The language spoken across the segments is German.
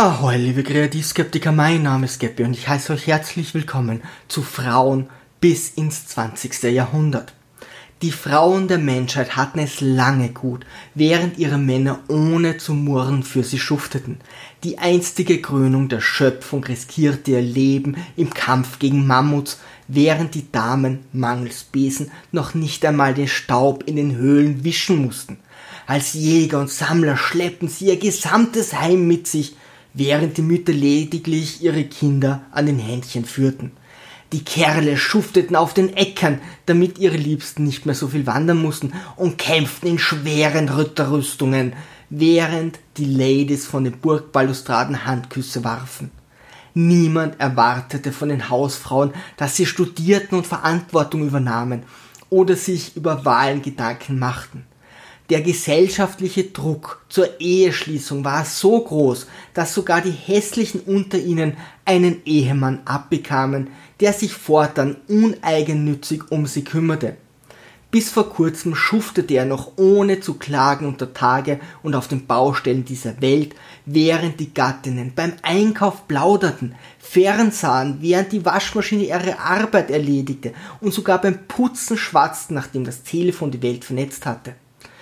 Ahoi, liebe Kreativskeptiker, mein Name ist Geppi und ich heiße euch herzlich willkommen zu Frauen bis ins 20. Jahrhundert. Die Frauen der Menschheit hatten es lange gut, während ihre Männer ohne zu murren für sie schufteten. Die einstige Krönung der Schöpfung riskierte ihr Leben im Kampf gegen Mammuts, während die Damen mangels Besen noch nicht einmal den Staub in den Höhlen wischen mussten. Als Jäger und Sammler schleppten sie ihr gesamtes Heim mit sich, während die Mütter lediglich ihre Kinder an den Händchen führten. Die Kerle schufteten auf den Äckern, damit ihre Liebsten nicht mehr so viel wandern mussten, und kämpften in schweren Ritterrüstungen, während die Ladies von den Burgbalustraden Handküsse warfen. Niemand erwartete von den Hausfrauen, dass sie studierten und Verantwortung übernahmen oder sich über Wahlen Gedanken machten. Der gesellschaftliche Druck zur Eheschließung war so groß, dass sogar die Hässlichen unter ihnen einen Ehemann abbekamen, der sich fortan uneigennützig um sie kümmerte. Bis vor kurzem schuftete er noch ohne zu klagen unter Tage und auf den Baustellen dieser Welt, während die Gattinnen beim Einkauf plauderten, fernsahen, während die Waschmaschine ihre Arbeit erledigte und sogar beim Putzen schwatzten, nachdem das Telefon die Welt vernetzt hatte.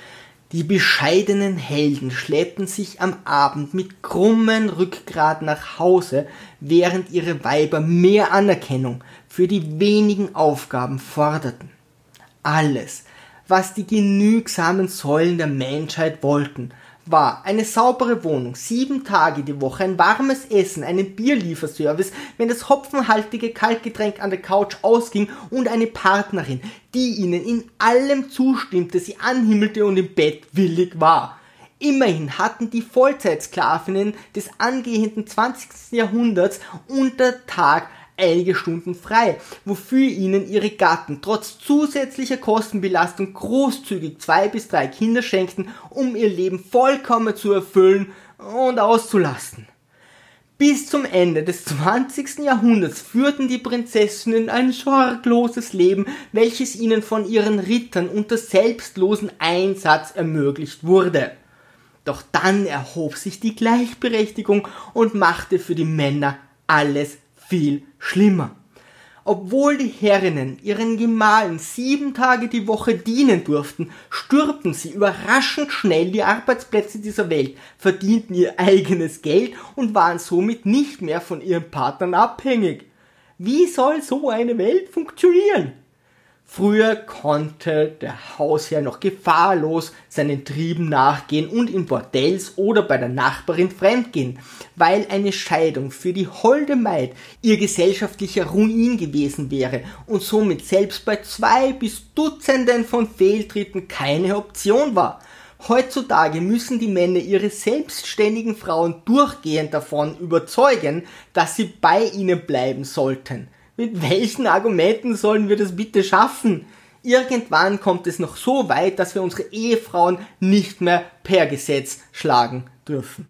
Die bescheidenen Helden schleppten sich am Abend mit krummem Rückgrat nach Hause, während ihre Weiber mehr Anerkennung für die wenigen Aufgaben forderten. Alles, was die genügsamen Säulen der Menschheit wollten, war eine saubere Wohnung, 7 Tage die Woche, ein warmes Essen, einen Bierlieferservice, wenn das hopfenhaltige Kaltgetränk an der Couch ausging, und eine Partnerin, die ihnen in allem zustimmte, sie anhimmelte und im Bett willig war. Immerhin hatten die Vollzeitsklavinnen des angehenden 20. Jahrhunderts unter Tag einige Stunden frei, wofür ihnen ihre Gatten trotz zusätzlicher Kostenbelastung großzügig 2 bis 3 Kinder schenkten, um ihr Leben vollkommen zu erfüllen und auszulasten. Bis zum Ende des 20. Jahrhunderts führten die Prinzessinnen ein sorgloses Leben, welches ihnen von ihren Rittern unter selbstlosen Einsatz ermöglicht wurde. Doch dann erhob sich die Gleichberechtigung und machte für die Männer alles viel schlimmer. Obwohl die Herrinnen ihren Gemahlen 7 Tage die Woche dienen durften, stürmten sie überraschend schnell die Arbeitsplätze dieser Welt, verdienten ihr eigenes Geld und waren somit nicht mehr von ihren Partnern abhängig. Wie soll so eine Welt funktionieren? Früher konnte der Hausherr noch gefahrlos seinen Trieben nachgehen und in Bordells oder bei der Nachbarin fremdgehen, weil eine Scheidung für die holde Maid ihr gesellschaftlicher Ruin gewesen wäre und somit selbst bei 2 bis Dutzenden von Fehltritten keine Option war. Heutzutage müssen die Männer ihre selbstständigen Frauen durchgehend davon überzeugen, dass sie bei ihnen bleiben sollten. Mit welchen Argumenten sollen wir das bitte schaffen? Irgendwann kommt es noch so weit, dass wir unsere Ehefrauen nicht mehr per Gesetz schlagen dürfen.